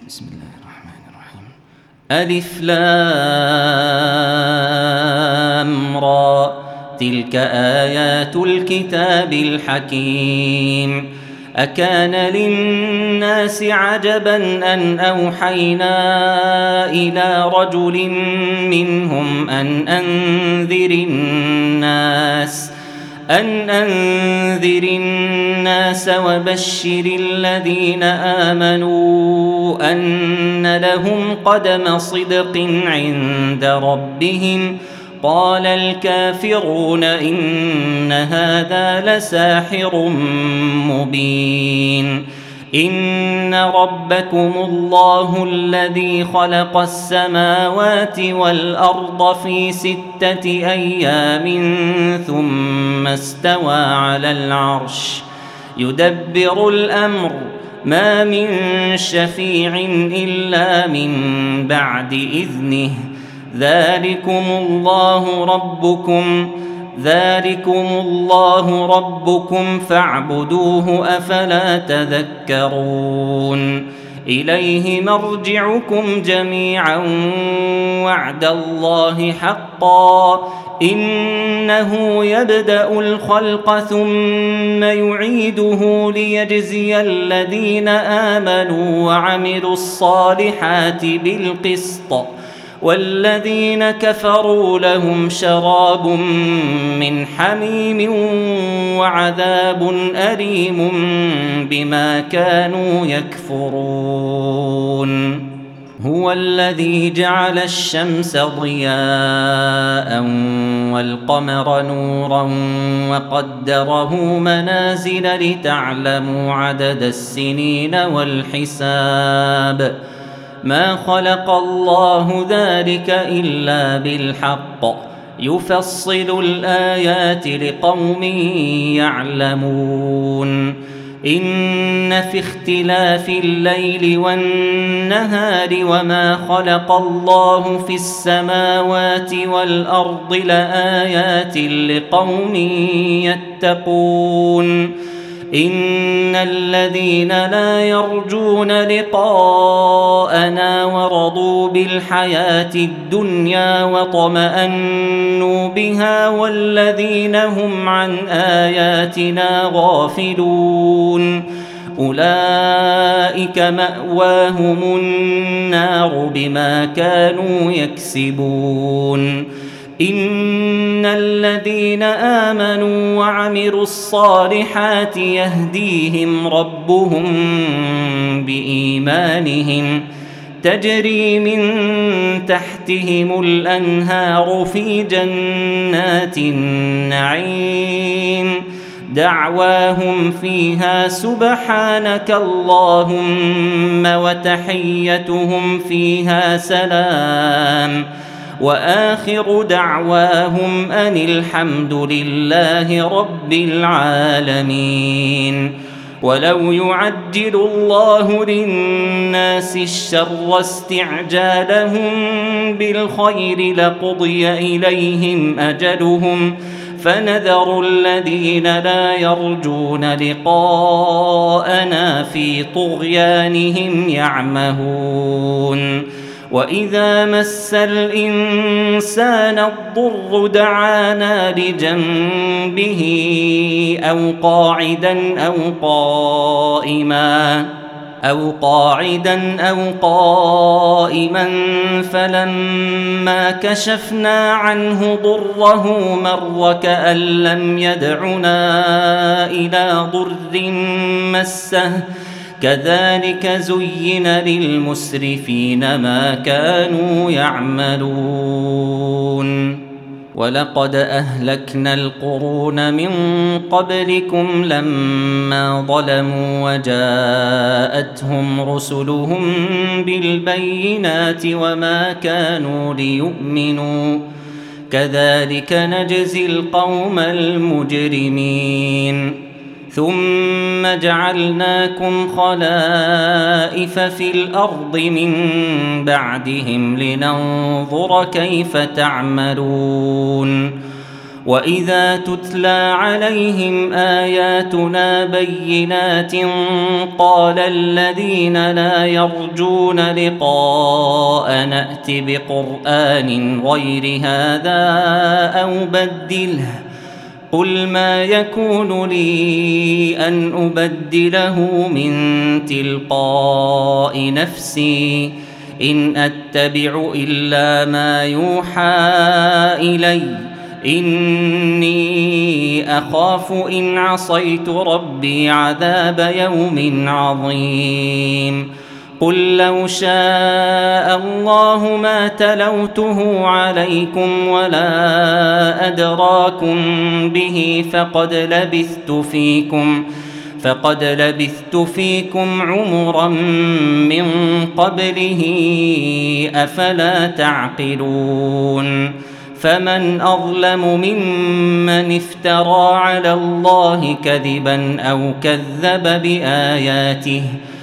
بسم الله الرحمن الرحيم. ألف لام را، تلك آيات الكتاب الحكيم. أكان للناس عجبا أن أوحينا إلى رجل منهم أن أنذر الناس وبشر الذين آمنوا أن لهم قدم صدق عند ربهم. قال الكافرون إن هذا لساحر مبين. إن ربكم الله الذي خلق السماوات والأرض في 6 أيام ثم استوى على العرش يدبر الأمر ما من شفيع إلا من بعد إذنه. ذلكم الله ربكم فاعبدوه أفلا تذكرون. إليه مرجعكم جميعا وعد الله حقا إنه يبدأ الخلق ثم يعيده ليجزي الذين آمنوا وعملوا الصالحات بالقسط، والذين كفروا لهم شراب من حميم وعذاب أليم بما كانوا يكفرون. هو الذي جعل الشمس ضياء والقمر نورا وقدره منازل لتعلموا عدد السنين والحساب. ما خلق الله ذلك إلا بالحق يفصل الآيات لقوم يعلمون. إن في اختلاف الليل والنهار وما خلق الله في السماوات والأرض لآيات لقوم يتقون. إن الذين لا يرجون لقاءنا ورضوا بالحياة الدنيا واطمأنوا بها والذين هم عن آياتنا غافلون أولئك مأواهم النار بما كانوا يكسبون. إن الذين آمنوا وعملوا الصالحات يهديهم ربهم بإيمانهم تجري من تحتهم الأنهار في جنات النعيم دعواهم فيها سبحانك اللهم وتحيتهم فيها سلام وآخر دعواهم أن الحمد لله رب العالمين. ولو يعجل الله للناس الشر استعجالهم بالخير لقضي إليهم أجلهم فنذر الذين لا يرجون لقاءنا في طغيانهم يعمهون. وإذا مس الإنسان الضر دعانا لجنبه أو قاعدا أو قائما فلما كشفنا عنه ضره مر كأن لم يدعنا إلى ضر مسه كذلك زين للمسرفين ما كانوا يعملون. ولقد أهلكنا القرون من قبلكم لما ظلموا وجاءتهم رسلهم بالبينات وما كانوا ليؤمنوا كذلك نجزي القوم المجرمين. ثم جعلناكم خلائف في الأرض من بعدهم لننظر كيف تعملون. وإذا تتلى عليهم آياتنا بينات قال الذين لا يرجون لقاء نأت بقرآن غير هذا أو بدله قل ما يكون لي أن أبدله من تلقاء نفسي إن أتبع إلا ما يوحى إلي إني أخاف إن عصيت ربي عذاب يوم عظيم قل لو شاء الله ما تلوته عليكم ولا أدراكم به فقد لبثت فيكم عمرا من قبله أفلا تعقلون فمن أظلم ممن افترى على الله كذبا أو كذب بآياته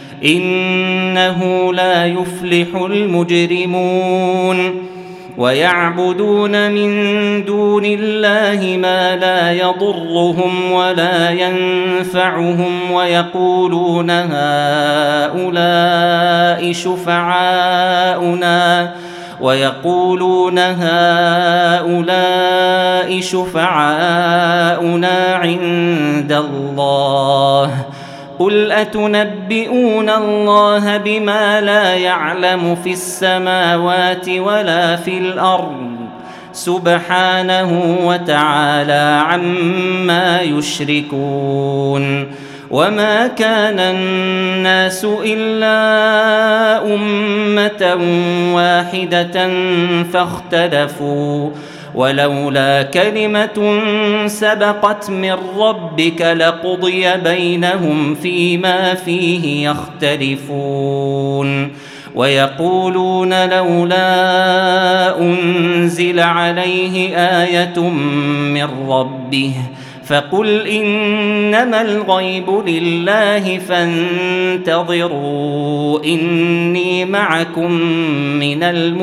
إنه لا يفلح المجرمون ويعبدون من دون الله ما لا يضرهم ولا ينفعهم ويقولون هؤلاء شفعاؤنا عند الله قل أتنبئون الله بما لا يعلم في السماوات ولا في الأرض سبحانه وتعالى عما يشركون وما كان الناس إلا أمة واحدة فاختلفوا ولولا كلمة سبقت من ربك لقضي بينهم فيما فيه يختلفون ويقولون لولا أنزل عليه آية من ربه فقل إنما الغيب لله فانتظروا إني معكم من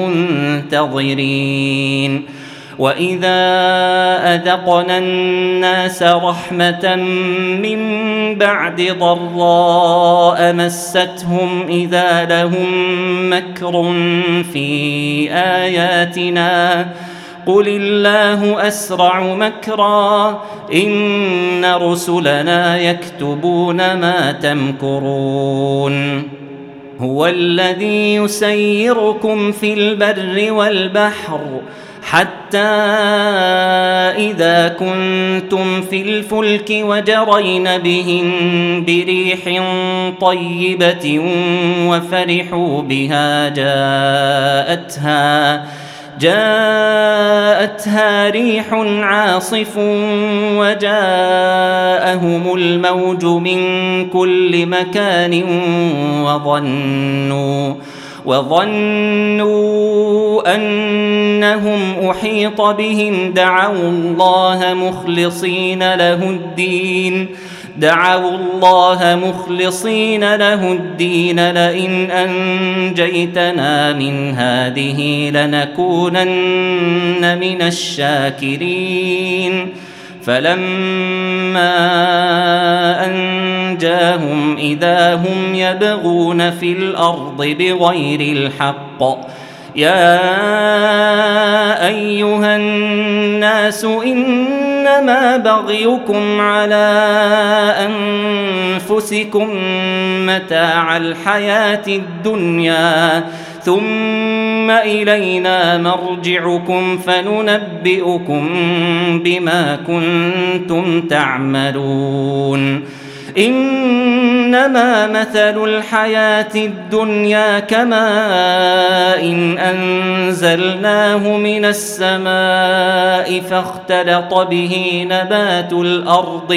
المنتظرين وإذا أذقنا الناس رحمة من بعد ضراء مستهم إذا لهم مكر في آياتنا قل الله أسرع مكرا إن رسلنا يكتبون ما تمكرون هو الذي يسيركم في البر والبحر حتى إذا كنتم في الفلك وجرين بهم بريح طيبة وفرحوا بها جاءتها ريح عاصف وجاءهم الموج من كل مكان وظنوا أنهم أحيط بهم دعوا الله مخلصين له الدين لئن أنجيتنا من هذه لنكونن من الشاكرين فلما أنجاهم إذا هم يبغون في الأرض بغير الحق يا أيها الناس إنما بغيكم على أنفسكم متاع الحياة الدنيا ثم إلينا مرجعكم فننبئكم بما كنتم تعملون إنما مثل الحياة الدنيا كماء إن أنزلناه من السماء فاختلط به نبات الأرض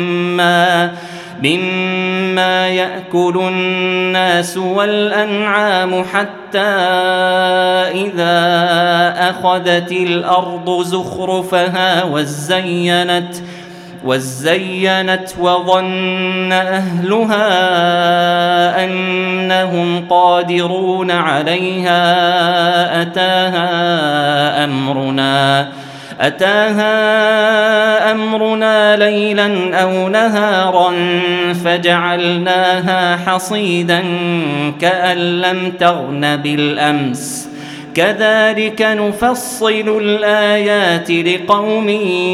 مما يأكل الناس والأنعام حتى إذا أخذت الأرض زخرفها وزينت وظن أهلها أنهم قادرون عليها أتاها أمرنا ليلا أو نهارا فجعلناها حصيدا كأن لم تغن بالأمس كذلك نفصل الآيات لقوم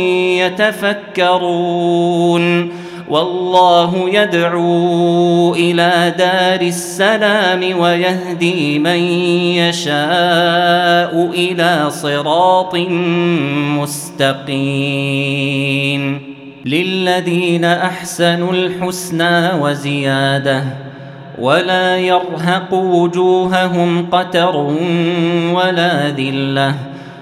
يتفكرون والله يدعو إلى دار السلام ويهدي من يشاء إلى صراط مستقيم للذين أحسنوا الحسنى وزيادة ولا يرهق وجوههم قتر ولا ذلة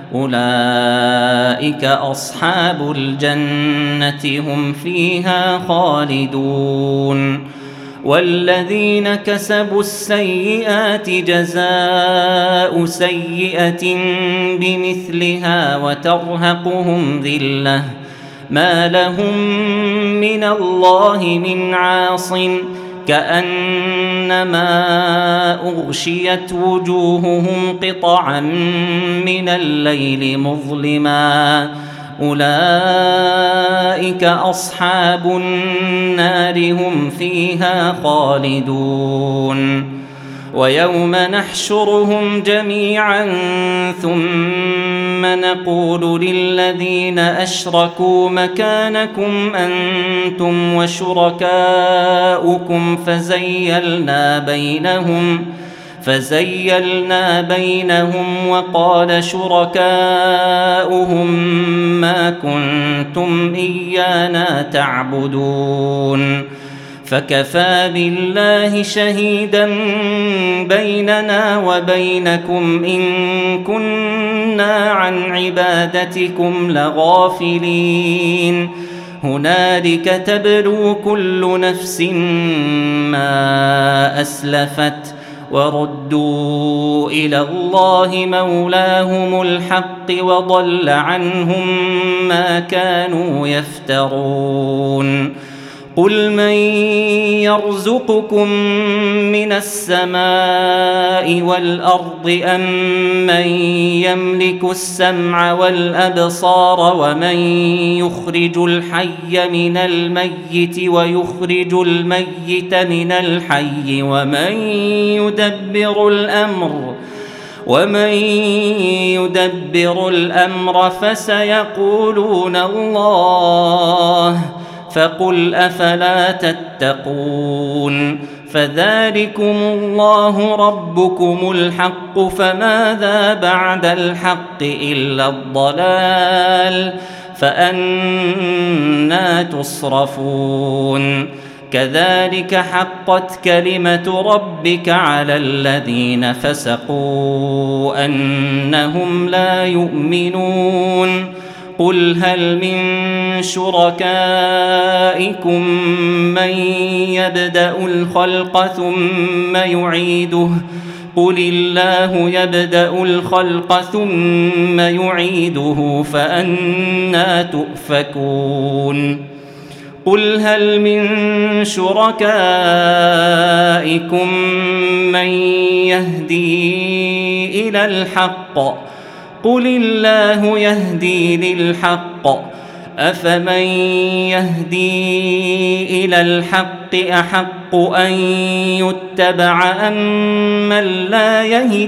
أولئك أصحاب الجنة هم فيها خالدون والذين كسبوا السيئات جزاء سيئة بمثلها وترهقهم ذلة ما لهم من الله من عاصم كأنما أغشيت وجوههم قطعا من الليل مظلما أولئك أصحاب النار هم فيها خالدون ويوم نحشرهم جميعا ثم نقول للذين أشركوا مكانكم أنتم وشركاؤكم فزيلنا بينهم وقال شركاؤهم ما كنتم إيانا تعبدون فكفى بالله شهيدا بيننا وبينكم إن كنا عن عبادتكم لغافلين هنالك تبلو كل نفس ما أسلفت وردوا إلى الله مولاهم الحق وضل عنهم ما كانوا يفترون قل من يرزقكم من السماء والأرض أم من يملك السمع والأبصار ومن يخرج الحي من الميت ويخرج الميت من الحي ومن يدبر الأمر فسيقولون الله فقل أفلا تتقون فذلكم الله ربكم الحق فماذا بعد الحق إلا الضلال فأنى تصرفون كذلك حقت كلمة ربك على الذين فسقوا أنهم لا يؤمنون قل هل من شركائكم من يبدأ الخلق ثم يعيده قل الله يبدأ الخلق ثم يعيده فأنى تؤفكون قل هل من شركائكم من يهدي إلى الحق قل الله يهدي للحق أفمن يهدي إلى الحق أحق أن يتبع أم من لا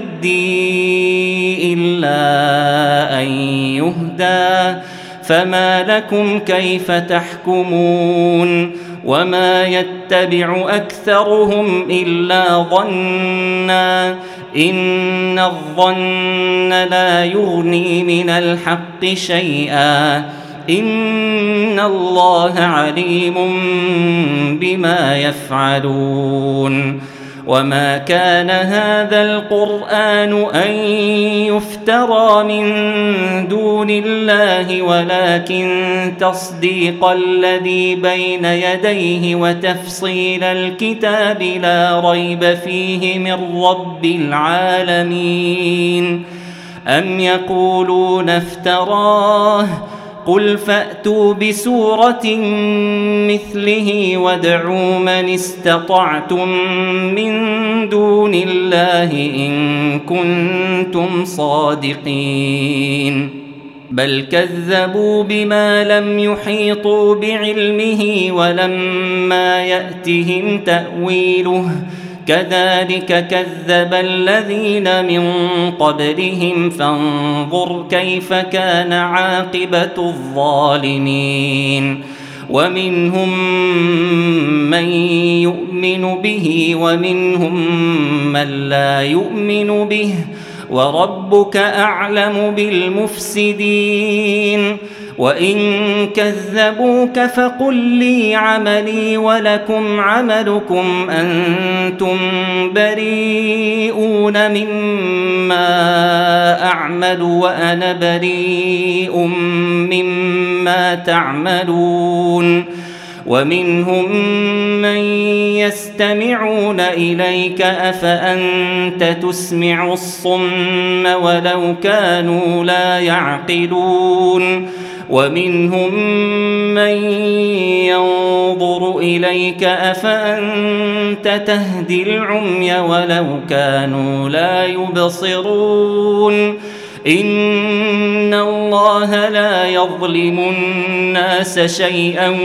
يهدي إلا أن يهدى فما لكم كيف تحكمون وما يتبع أكثرهم إلا ظنا إن الظن لا يغني من الحق شيئا إن الله عليم بما يفعلون وما كان هذا القرآن أن يفترى من دون الله ولكن تصديق الذي بين يديه وتفصيل الكتاب لا ريب فيه من رب العالمين أم يقولون افتراه قل فأتوا بسورة مثله وادعوا من استطعتم من دون الله إن كنتم صادقين بل كذبوا بما لم يحيطوا بعلمه ولما يأتهم تأويله كذلك كذب الذين من قبلهم فانظر كيف كان عاقبة الظالمين ومنهم من يؤمن به ومنهم من لا يؤمن به وربك أعلم بالمفسدين وإن كذبوك فقل لي عملي ولكم عملكم أنتم بريئون مما أعمل وأنا بريء مما تعملون ومنهم من يستمعون إليك أفأنت تسمع الصم ولو كانوا لا يعقلون ومنهم من ينظر إليك أفأنت تهدي العمي ولو كانوا لا يبصرون إن الله لا يظلم الناس شيئا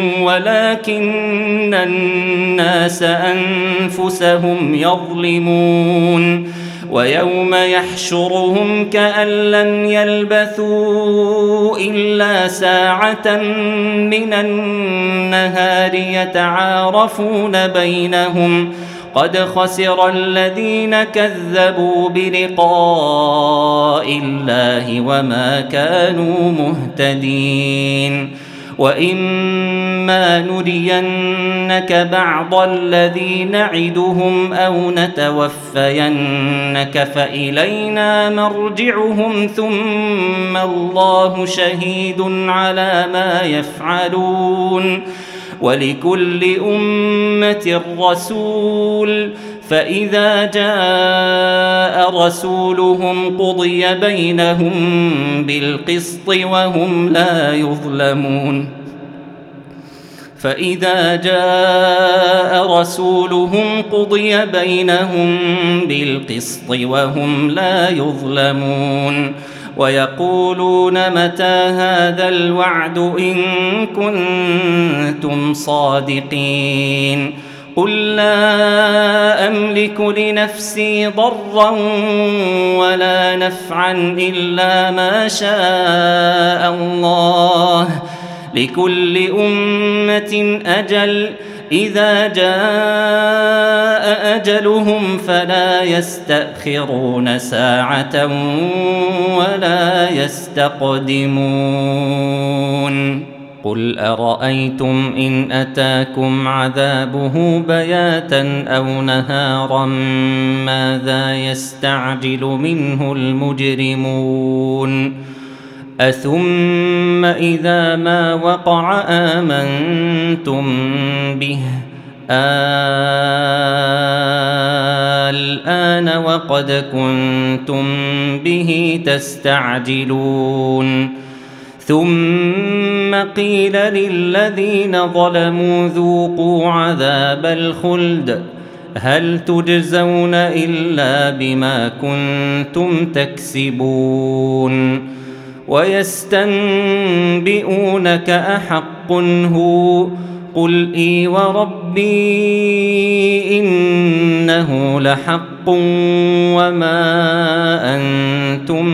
ولكن الناس أنفسهم يظلمون ويوم يحشرهم كأن لم يلبثوا إلا ساعة من النهار يتعارفون بينهم قد خسر الذين كذبوا بلقاء الله وما كانوا مهتدين وإما نرينك بعض الذي نعدهم أو نتوفينك فإلينا مرجعهم ثم الله شهيد على ما يفعلون ولكل أمة رسول فإذا جاء رسولهم قضي بينهم بالقسط وهم لا يظلمون فإذا جاء رسولهم قضي بينهم بالقسط وهم لا يظلمون ويقولون متى هذا الوعد إن كنتم صادقين قل لا أملك لنفسي ضرا ولا نفعا إلا ما شاء الله لكل أمة أجل إذا جاء أجلهم فلا يستأخرون ساعة ولا يستقدمون قل أرأيتم إن أتاكم عذابه بياتا أو نهارا ماذا يستعجل منه المجرمون أثم إذا ما وقع آمنتم به الآن وقد كنتم به تستعجلون ثم قيل للذين ظلموا ذوقوا عذاب الخلد هل تجزون إلا بما كنتم تكسبون ويستنبئونك أحق هو قل إي وربي إنه لحق وما أنتم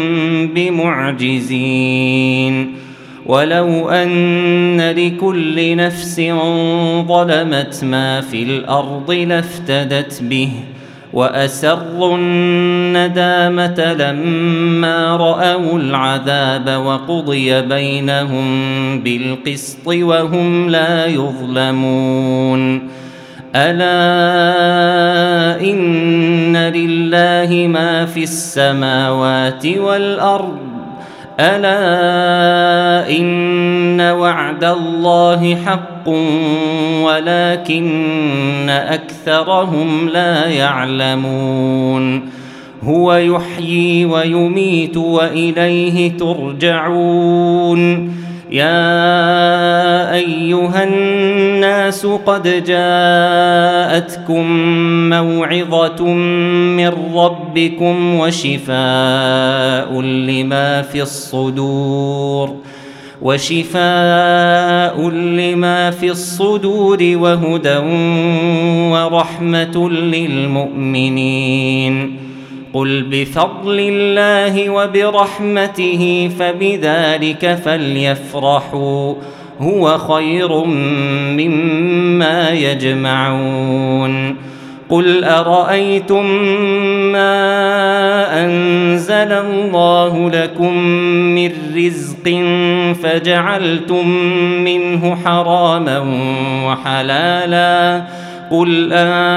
بمعجزين ولو أن لكل نفس ظلمت ما في الأرض لافتدت به وأسروا الندامة لما رأوا العذاب وقضي بينهم بالقسط وهم لا يظلمون ألا إن لله ما في السماوات والأرض ألا إن وعد الله حق ولكن أكثرهم لا يعلمون هو يحيي ويميت وإليه ترجعون يا أيها الناس قد جاءتكم موعظة من ربكم وشفاء لما في الصدور وهدى ورحمة للمؤمنين. قل بفضل الله وبرحمته فبذلك فليفرحوا هو خير مما يجمعون. قل أرأيتم ما أنزل الله لكم من رزق فجعلتم منه حراما وحلالا قل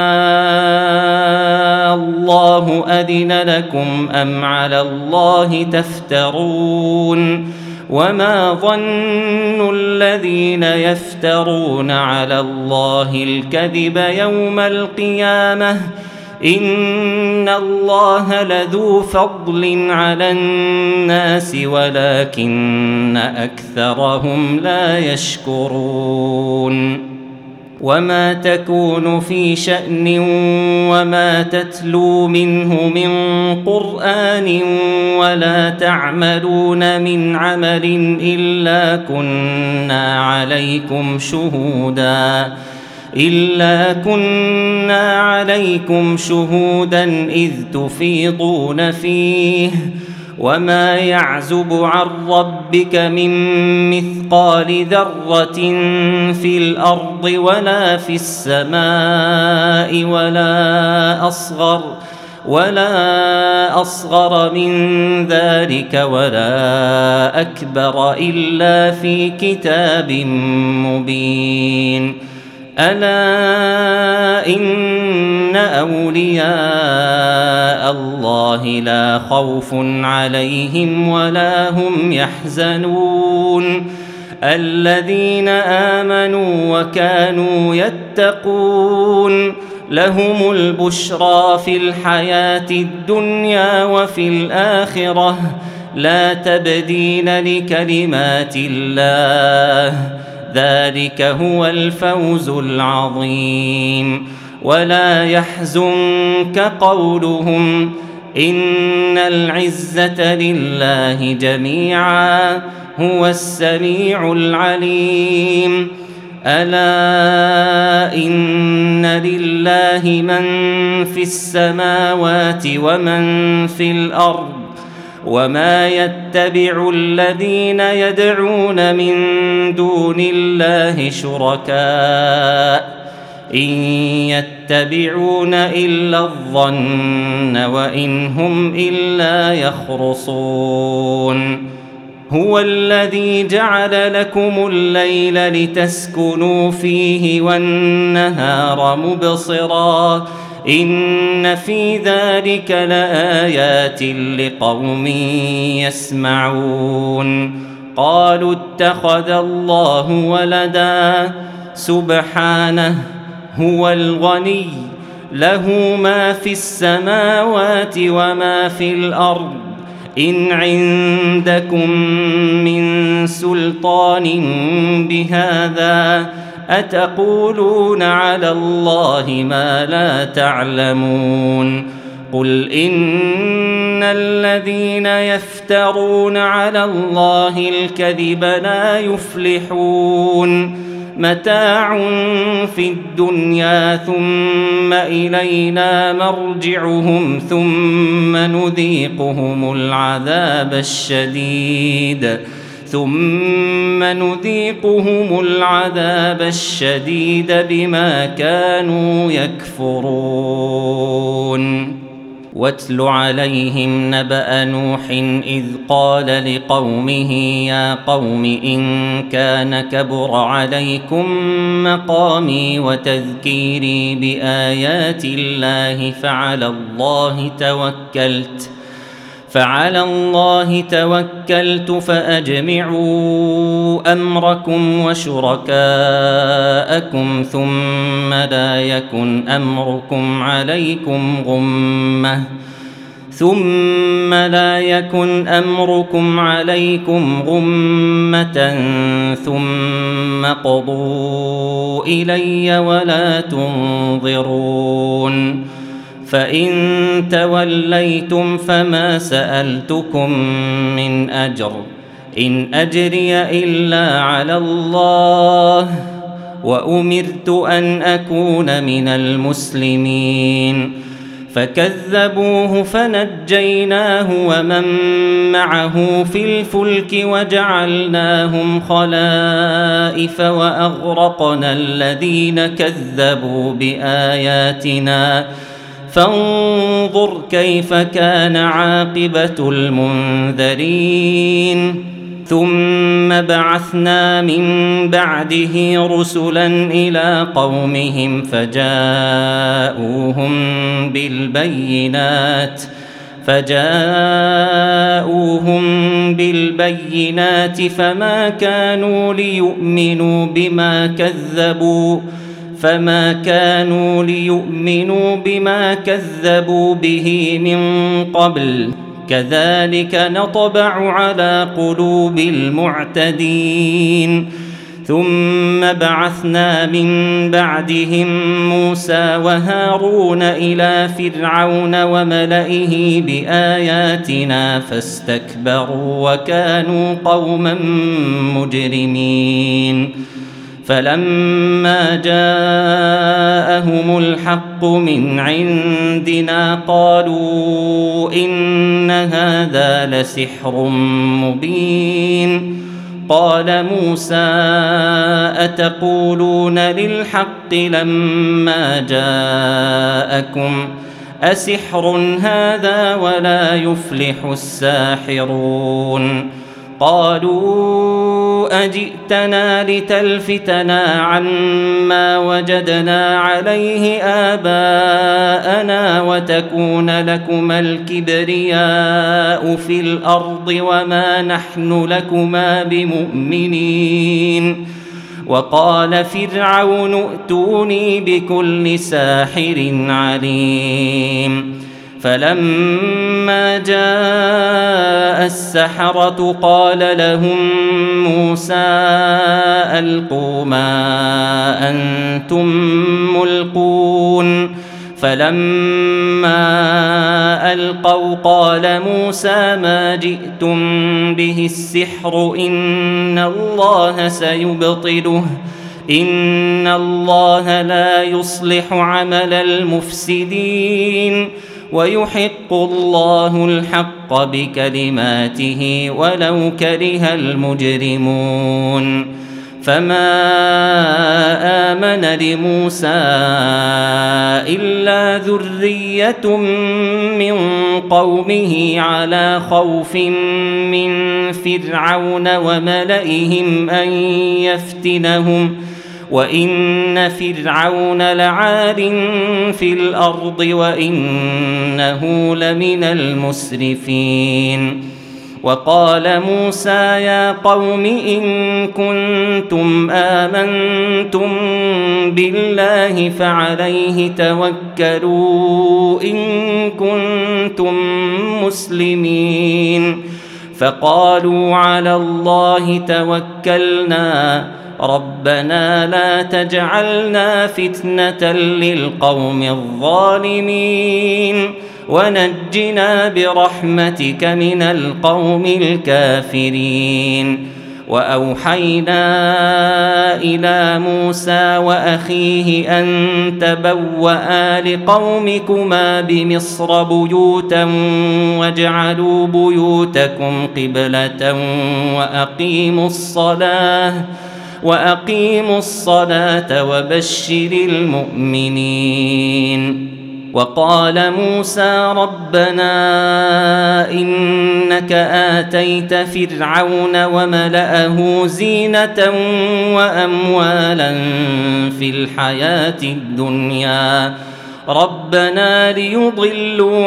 الله أذن لكم أم على الله تفترون. وما ظن الذين يفترون على الله الكذب يوم القيامة إن الله لذو فضل على الناس ولكن أكثرهم لا يشكرون. وما تكون في شأن وما تتلو منه من قرآن ولا تعملون من عمل إلا كنا عليكم شهودا إذ تفيضون فيه. وما يعزب عن ربك من مثقال ذرة في الأرض ولا في السماء ولا أصغر من ذلك ولا أكبر إلا في كتاب مبين. ألا إن أولياء الله لا خوف عليهم ولا هم يحزنون الذين آمنوا وكانوا يتقون لهم البشرى في الحياة الدنيا وفي الآخرة لا تبديل لكلمات الله ذلك هو الفوز العظيم. ولا يحزنك قولهم إن العزة لله جميعا هو السميع العليم. ألا إن لله من في السماوات ومن في الأرض وما يتبع الذين يدعون من دون الله شركاء إن يتبعون إلا الظن وإن هم إلا يخرصون. هو الذي جعل لكم الليل لتسكنوا فيه والنهار مبصرا إن في ذلك لآيات لقوم يسمعون. قالوا اتخذ الله ولدا سبحانه هو الغني له ما في السماوات وما في الأرض إن عندكم من سلطان بهذا أتقولون على الله ما لا تعلمون. قل إن الذين يفترون على الله الكذب لا يفلحون متاع في الدنيا ثم إلينا مرجعهم ثم نذيقهم العذاب الشديد بما كانوا يكفرون. واتل عليهم نبأ نوح إذ قال لقومه يا قوم إن كان كبر عليكم مقامي وتذكيري بآيات الله فعلى الله توكلت فأجمعوا أمركم وشركاءكم ثم لا يكن أمركم عليكم غمة ثم لا يكن أمركم عليكم غمة ثم قضوا إلي ولا تنظرون فإن توليتم فما سألتكم من أجر إن أجري إلا على الله وأمرت أن أكون من المسلمين فكذبوه فنجيناه ومن معه في الفلك وجعلناهم خلائف وأغرقنا الذين كذبوا بآياتنا فانظر كيف كان عاقبة المنذرين ثم بعثنا من بعده رسلا إلى قومهم فجاءوهم بالبينات فما كانوا ليؤمنوا بما كذبوا به من قبل كذلك نطبع على قلوب المعتدين ثم بعثنا من بعدهم موسى وهارون إلى فرعون وملئه بآياتنا فاستكبروا وكانوا قوما مجرمين فلما جاءهم الحق من عندنا قالوا إن هذا لسحر مبين قال موسى أتقولون للحق لما جاءكم أسحر هذا ولا يفلح الساحرون قالوا أجئتنا لتلفتنا عما وجدنا عليه آباءنا وتكون لكما الكبرياء في الأرض وما نحن لكما بمؤمنين وقال فرعون ائتوني بكل ساحر عليم فلما جاء السحرة قال لهم موسى ألقوا ما أنتم ملقون فلما ألقوا قال موسى ما جئتم به السحر إن الله سيبطله إن الله لا يصلح عمل المفسدين ويحق الله الحق بكلماته ولو كره المجرمون فما آمن لموسى إلا ذرية من قومه على خوف من فرعون وملئهم أن يفتنهم وإن فرعون لعال في الأرض وإنه لمن المسرفين وقال موسى يا قوم إن كنتم آمنتم بالله فعليه توكلوا إن كنتم مسلمين فقالوا على الله توكلنا ربنا لا تجعلنا فتنة للقوم الظالمين ونجنا برحمتك من القوم الكافرين وأوحينا إلى موسى وأخيه أن تبوأ لقومكما بمصر بيوتا واجعلوا بيوتكم قبلة وأقيموا الصلاة وبشر المؤمنين وقال موسى ربنا إنك آتيت فرعون وملأه زينة وأموالا في الحياة الدنيا ربنا ليضلوا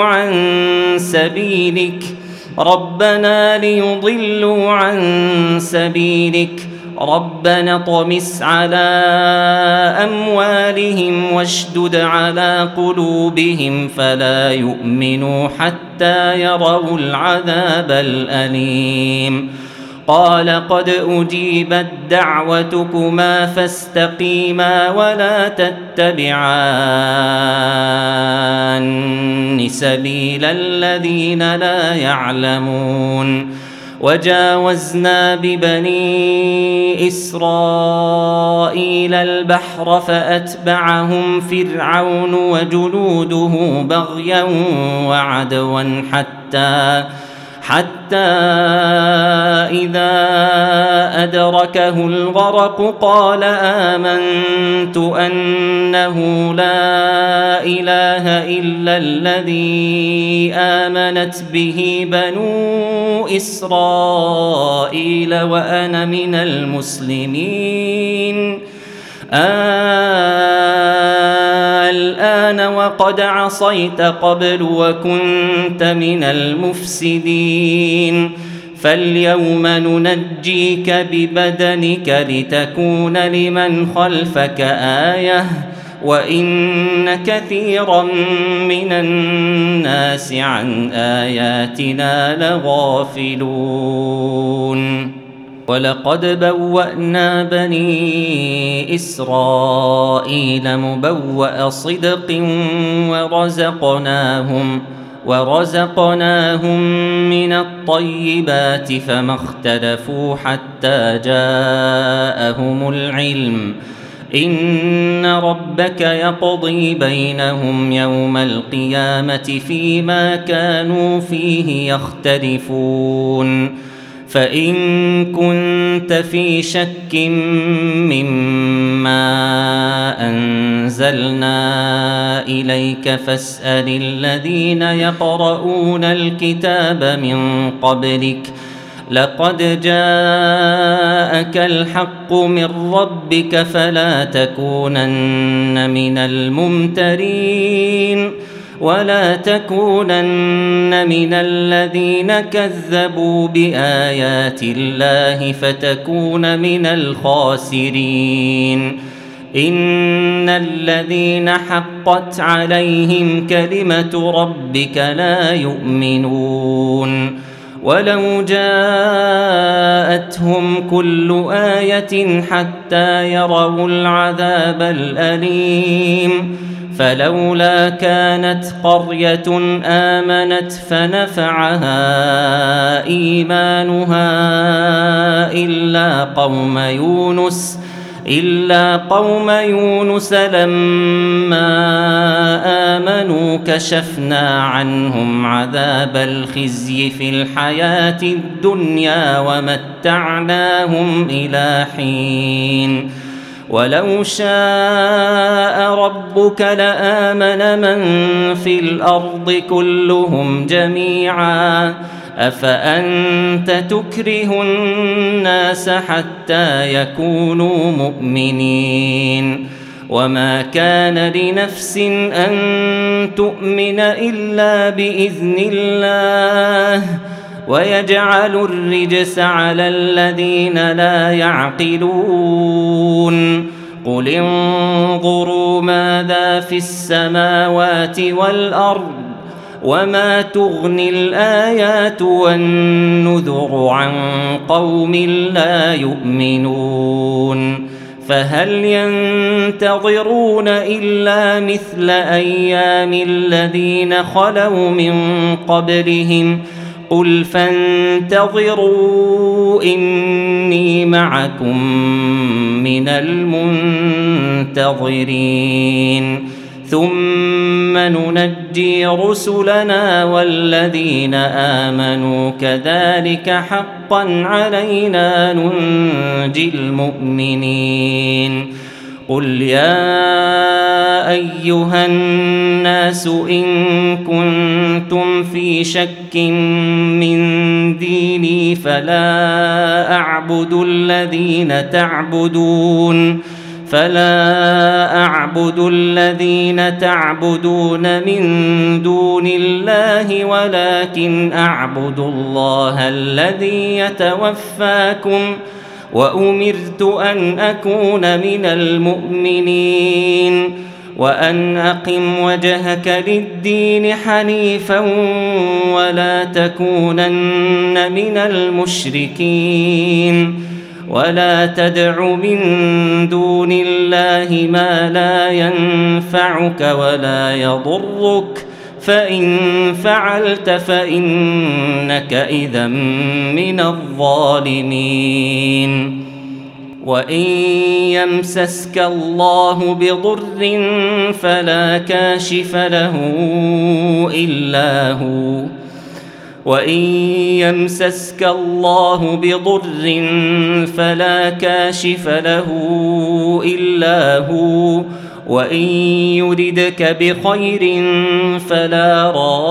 عن سبيلك ربنا اطمس على أموالهم واشدد على قلوبهم فلا يؤمنوا حتى يروا العذاب الأليم قال قد أجيبت دعوتكما فاستقيما ولا تتبعان سبيل الذين لا يعلمون وجاوزنا ببني إسرائيل البحر فأتبعهم فرعون وجنوده بغيا وعدوا حتى إذا أدركه الغرق قال آمنت أنه لا إله إلا الذي آمنت به بنو إسرائيل وأنا من المسلمين الآن وقد عصيت قبل وكنت من المفسدين فاليوم ننجيك ببدنك لتكون لمن خلفك آية وإن كثيرا من الناس عن آياتنا لغافلون ولقد بوأنا بني إسرائيل مبوأ صدق ورزقناهم من الطيبات فما اختلفوا حتى جاءهم العلم إن ربك يقضي بينهم يوم القيامة فيما كانوا فيه يختلفون فإن كنت في شك مما أنزلنا إليك فاسأل الذين يقرؤون الكتاب من قبلك لقد جاءك الحق من ربك فلا تكونن من الممترين ولا تكونن من الذين كذبوا بآيات الله فتكون من الخاسرين إن الذين حقت عليهم كلمة ربك لا يؤمنون ولو جاءتهم كل آية حتى يروا العذاب الأليم فلولا كانت قرية آمنت فنفعها إيمانها إلا قوم يونس لما آمنوا كشفنا عنهم عذاب الخزي في الحياة الدنيا ومتعناهم إلى حين ولو شاء ربك لآمن من في الأرض كلهم جميعا أفأنت تكره الناس حتى يكونوا مؤمنين وما كان لنفس أن تؤمن إلا بإذن الله ويجعل الرجس على الذين لا يعقلون قل انظروا ماذا في السماوات والأرض وما تغني الآيات والنذر عن قوم لا يؤمنون فهل ينتظرون إلا مثل أيام الذين خلوا من قبلهم قل فانتظروا إني معكم من المنتظرين ثم ننجي رسلنا والذين آمنوا كذلك حقا علينا ننجي المؤمنين قل يا أيها الناس إن كنتم في شك من ديني فلا أعبد الذين تعبدون من دون الله ولكن أعبد الله الذي يتوفاكم وأمرت أن أكون من المؤمنين وأن أقم وجهك للدين حنيفا ولا تكونن من المشركين ولا تدع من دون الله ما لا ينفعك ولا يضرك فإن فعلت فإنك إذا من الظالمين وإن يمسسك الله بضر فلا كاشف له إلا هو وإن يمسسك الله بضر فلا كاشف له إلا هو وإن يردك بخير فلا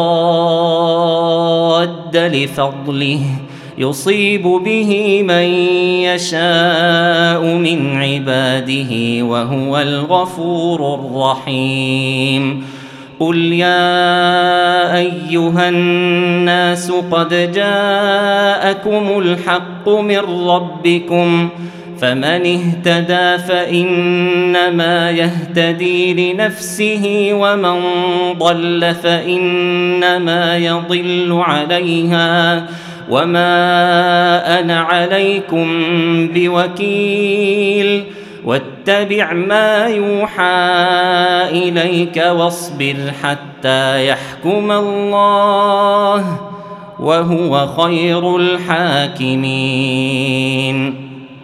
راد لفضله يصيب به من يشاء من عباده وهو الغفور الرحيم قل يا أيها الناس قد جاءكم الحق من ربكم فمن اهتدى فإنما يهتدي لنفسه ومن ضل فإنما يضل عليها وما أنا عليكم بوكيل واتبع ما يوحى إليك واصبر حتى يحكم الله وهو خير الحاكمين